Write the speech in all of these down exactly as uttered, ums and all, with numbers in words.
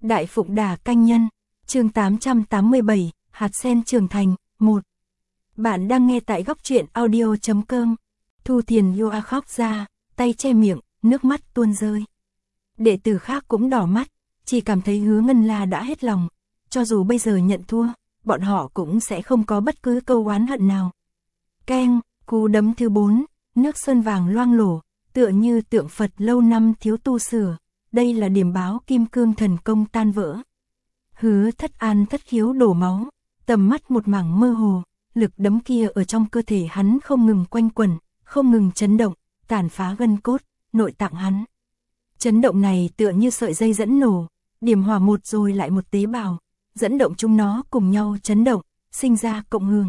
Đại Phụng Đà Canh Nhân, chương tám trăm tám mươi bảy, Hạt sen trưởng thành, một. Bạn đang nghe tại góc truyện audio chấm com. Thu Thiền Yoa khóc ra, tay che miệng, nước mắt tuôn rơi. Đệ tử khác cũng đỏ mắt, chỉ cảm thấy Hứa Ngân La đã hết lòng, cho dù bây giờ nhận thua, bọn họ cũng sẽ không có bất cứ câu oán hận nào. Keng, cú đấm thứ bốn, nước sơn vàng loang lổ, tựa như tượng Phật lâu năm thiếu tu sửa, đây là điểm báo kim cương thần công tan vỡ. Hứa Thất An thất khiếu đổ máu, tầm mắt một mảng mơ hồ, lực đấm kia ở trong cơ thể hắn không ngừng quanh quẩn, không ngừng chấn động, tàn phá gân cốt, nội tạng hắn. Chấn động này tựa như sợi dây dẫn nổ, điểm hòa một rồi lại một tế bào, dẫn động chúng nó cùng nhau chấn động, sinh ra cộng hưởng.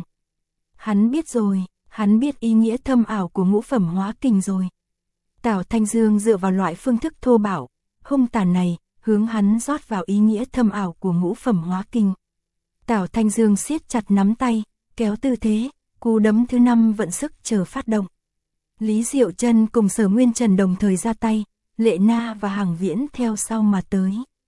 Hắn biết rồi, hắn biết ý nghĩa thâm ảo của ngũ phẩm hóa kình rồi. Tào Thanh Dương dựa vào loại phương thức thô bạo, hung tàn này, hướng hắn rót vào ý nghĩa thâm ảo của ngũ phẩm hóa kình. Tào Thanh Dương siết chặt nắm tay, kéo tư thế, cú đấm thứ năm vận sức chờ phát động. Lý Diệu Chân cùng Sở Nguyên Trần đồng thời ra tay, Lệ Na và Hàng Viễn theo sau mà tới.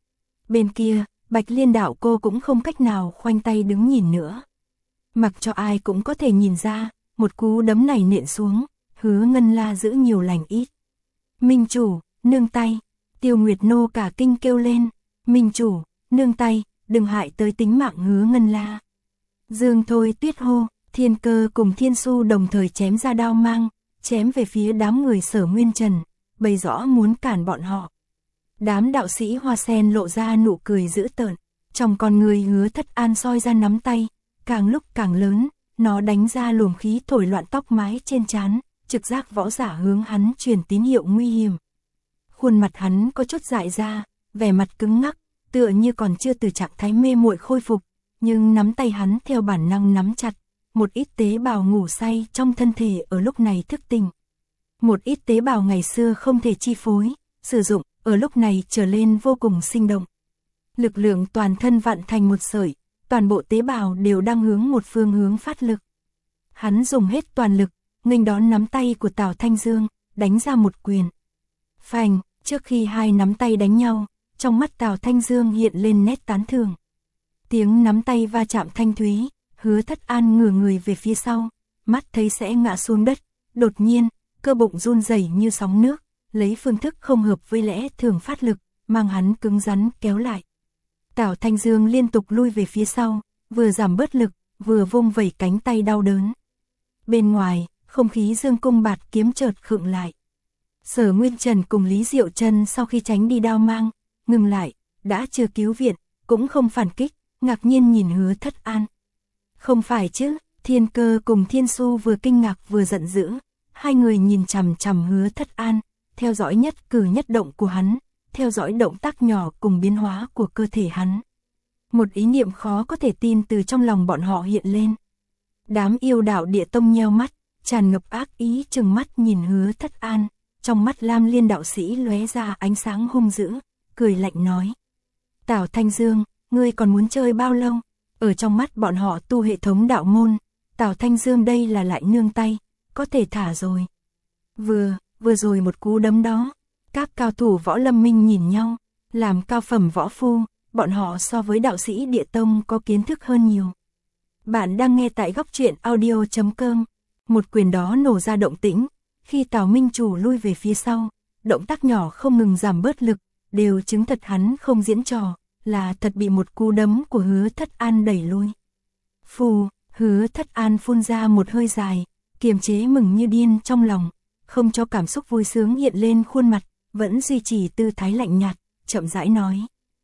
Bên kia, Bạch Liên đạo cô cũng không cách nào khoanh tay đứng nhìn nữa. Mặc cho ai cũng có thể nhìn ra, một cú đấm này nện xuống, Hứa Ngân La giữ nhiều lành ít. Minh chủ, nương tay, Tiêu Nguyệt Nô cả kinh kêu lên, Minh chủ, nương tay, đừng hại tới tính mạng Hứa Ngân La. Dương Thôi Tuyết hô, Thiên Cơ cùng Thiên Su đồng thời chém ra đao mang, chém về phía đám người Sở Nguyên Trần, bày rõ muốn cản bọn họ. Đám đạo sĩ Hoa Sen lộ ra nụ cười dữ tợn, trong con người Hứa Thất An soi ra nắm tay, càng lúc càng lớn, nó đánh ra luồng khí thổi loạn tóc mái trên trán, trực giác võ giả hướng hắn truyền tín hiệu nguy hiểm. Khuôn mặt hắn có chút dại ra, vẻ mặt cứng ngắc, tựa như còn chưa từ trạng thái mê muội khôi phục, nhưng nắm tay hắn theo bản năng nắm chặt, một ít tế bào ngủ say trong thân thể ở lúc này thức tỉnh. Một ít tế bào ngày xưa không thể chi phối, sử dụng, ở lúc này trở lên vô cùng sinh động. Lực lượng toàn thân vặn thành một sợi, toàn bộ tế bào đều đang hướng một phương hướng phát lực. Hắn dùng hết toàn lực, nghênh đón nắm tay của Tào Thanh Dương, đánh ra một quyền. Phành, trước khi hai nắm tay đánh nhau, trong mắt Tào Thanh Dương hiện lên nét tán thưởng. Tiếng nắm tay va chạm thanh thúy, Hứa Thất An ngửa người về phía sau, mắt thấy sẽ ngã xuống đất, đột nhiên, cơ bụng run rẩy như sóng nước, lấy phương thức không hợp với lẽ thường phát lực, mang hắn cứng rắn kéo lại. Tào Thanh Dương liên tục lui về phía sau, vừa giảm bớt lực, vừa vung vẩy cánh tay đau đớn. Bên ngoài, không khí dương cung bạt kiếm chợt khựng lại. Sở Nguyên Trần cùng Lý Diệu Chân sau khi tránh đi đao mang, ngừng lại, đã chưa cứu viện, cũng không phản kích, ngạc nhiên nhìn Hứa Thất An. Không phải chứ, Thiên Cơ cùng Thiên Su vừa kinh ngạc vừa giận dữ, hai người nhìn chằm chằm Hứa Thất An, theo dõi nhất cử nhất động của hắn, theo dõi động tác nhỏ cùng biến hóa của cơ thể hắn. Một ý niệm khó có thể tin từ trong lòng bọn họ hiện lên. Đám yêu đạo địa tông nheo mắt, tràn ngập ác ý trừng mắt nhìn Hứa Thất An, trong mắt Lam Liên đạo sĩ lóe ra ánh sáng hung dữ, cười lạnh nói. Tào Thanh Dương, ngươi còn muốn chơi bao lâu? Ở trong mắt bọn họ tu hệ thống đạo môn, Tào Thanh Dương đây là lại nương tay, có thể thả rồi. Vừa, vừa rồi một cú đấm đó, các cao thủ võ lâm minh nhìn nhau, làm cao phẩm võ phu, bọn họ so với đạo sĩ địa tông có kiến thức hơn nhiều. Bạn đang nghe tại góc truyện audio chấm com. Một quyền đó nổ ra động tĩnh, khi Tào Minh Chủ lui về phía sau, động tác nhỏ không ngừng giảm bớt lực, đều chứng thật hắn không diễn trò, là thật bị một cú đấm của Hứa Thất An đẩy lui. Phù, Hứa Thất An phun ra một hơi dài, kiềm chế mừng như điên trong lòng, không cho cảm xúc vui sướng hiện lên khuôn mặt, vẫn duy trì tư thái lạnh nhạt, chậm rãi nói.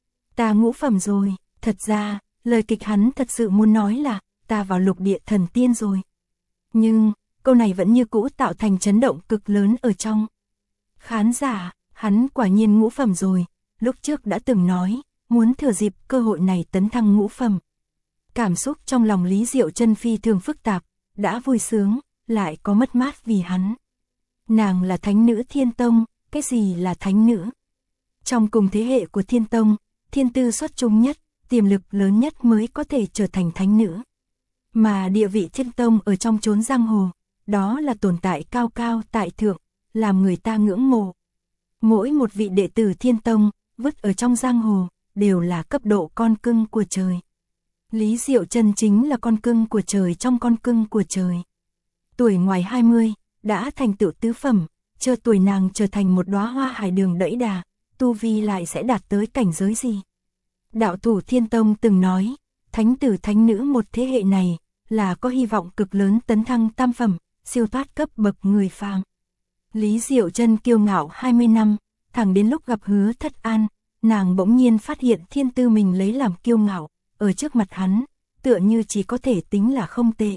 Ta ngũ phẩm rồi, thật ra, lời kịch hắn thật sự muốn nói là, ta vào lục địa thần tiên rồi. Nhưng, câu này vẫn như cũ tạo thành chấn động cực lớn ở trong khán giả, hắn quả nhiên ngũ phẩm rồi, lúc trước đã từng nói, muốn thừa dịp cơ hội này tấn thăng ngũ phẩm. Cảm xúc trong lòng Lý Diệu Chân phi thường phức tạp, đã vui sướng, lại có mất mát vì hắn. Nàng là thánh nữ Thiên Tông, cái gì là thánh nữ? Trong cùng thế hệ của Thiên Tông, thiên tư xuất chúng nhất, tiềm lực lớn nhất mới có thể trở thành thánh nữ. Mà địa vị Thiên Tông ở trong chốn giang hồ, đó là tồn tại cao cao tại thượng, làm người ta ngưỡng mộ. Mỗi một vị đệ tử Thiên Tông, vứt ở trong giang hồ, đều là cấp độ con cưng của trời. Lý Diệu Trân chính là con cưng của trời trong con cưng của trời. Tuổi ngoài hai mươi, đã thành tựu tứ phẩm, chờ tuổi nàng trở thành một đóa hoa hải đường đẫy đà, tu vi lại sẽ đạt tới cảnh giới gì? Đạo thủ Thiên Tông từng nói, thánh tử thánh nữ một thế hệ này, là có hy vọng cực lớn tấn thăng tam phẩm, siêu thoát cấp bậc người phàm. Lý Diệu Trân kiêu ngạo hai mươi năm, thẳng đến lúc gặp Hứa Thất An, nàng bỗng nhiên phát hiện thiên tư mình lấy làm kiêu ngạo, ở trước mặt hắn, tựa như chỉ có thể tính là không tệ.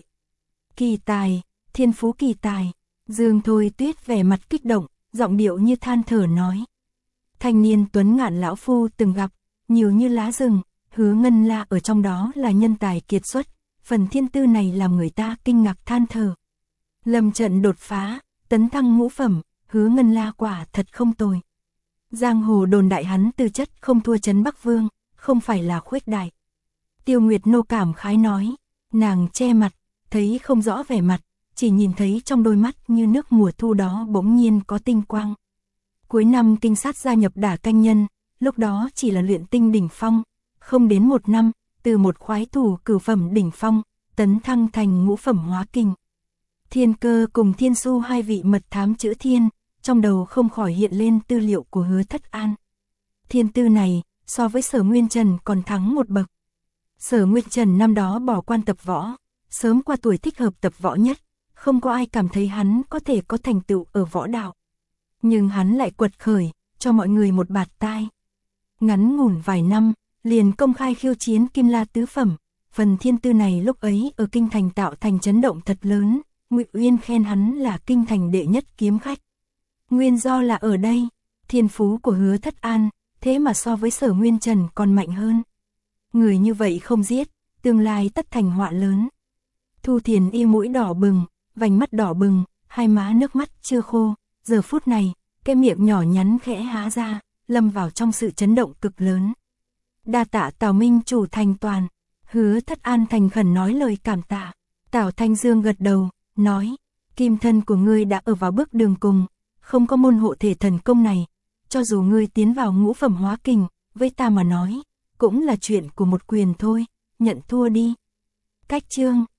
Kỳ tài, thiên phú kỳ tài, Dương Thôi Tuyết vẻ mặt kích động, giọng điệu như than thở nói. Thanh niên tuấn ngạn lão phu từng gặp, nhiều như lá rừng, Hứa Ngân La ở trong đó là nhân tài kiệt xuất, phần thiên tư này làm người ta kinh ngạc than thở. Lâm trận đột phá, tấn thăng ngũ phẩm, Hứa Ngân La quả thật không tồi. Giang hồ đồn đại hắn tư chất không thua Trấn Bắc Vương, không phải là khuếch đại. Tiêu Nguyệt Nô cảm khái nói, nàng che mặt, thấy không rõ vẻ mặt, chỉ nhìn thấy trong đôi mắt như nước mùa thu đó bỗng nhiên có tinh quang. Cuối năm kinh sát gia nhập Đả Canh Nhân, lúc đó chỉ là luyện tinh đỉnh phong, không đến một năm, từ một khoái thủ cửu phẩm đỉnh phong, tấn thăng thành ngũ phẩm hóa kinh. Thiên Cơ cùng Thiên Xu hai vị mật thám chữ thiên, trong đầu không khỏi hiện lên tư liệu của Hứa Thất An. Thiên tư này, so với Sở Nguyên Trần còn thắng một bậc. Sở Nguyên Trần năm đó bỏ quan tập võ, sớm qua tuổi thích hợp tập võ nhất, không có ai cảm thấy hắn có thể có thành tựu ở võ đạo. Nhưng hắn lại quật khởi, cho mọi người một bạt tai. Ngắn ngủn vài năm, liền công khai khiêu chiến Kim La tứ phẩm, phần thiên tư này lúc ấy ở kinh thành tạo thành chấn động thật lớn, Ngụy Uyên khen hắn là kinh thành đệ nhất kiếm khách. Nguyên do là ở đây, thiên phú của Hứa Thất An, thế mà so với Sở Nguyên Trần còn mạnh hơn. Người như vậy không giết, tương lai tất thành họa lớn. Thu Thiền Y mũi đỏ bừng, vành mắt đỏ bừng, hai má nước mắt chưa khô, giờ phút này, cái miệng nhỏ nhắn khẽ há ra, lâm vào trong sự chấn động cực lớn. Đa tạ Tào Minh chủ thành toàn, Hứa Thất An thành khẩn nói lời cảm tạ. Tào Thanh Dương gật đầu, nói, kim thân của ngươi đã ở vào bước đường cùng, không có môn hộ thể thần công này, cho dù ngươi tiến vào ngũ phẩm hóa kình, với ta mà nói, cũng là chuyện của một quyền thôi, nhận thua đi. Cách chương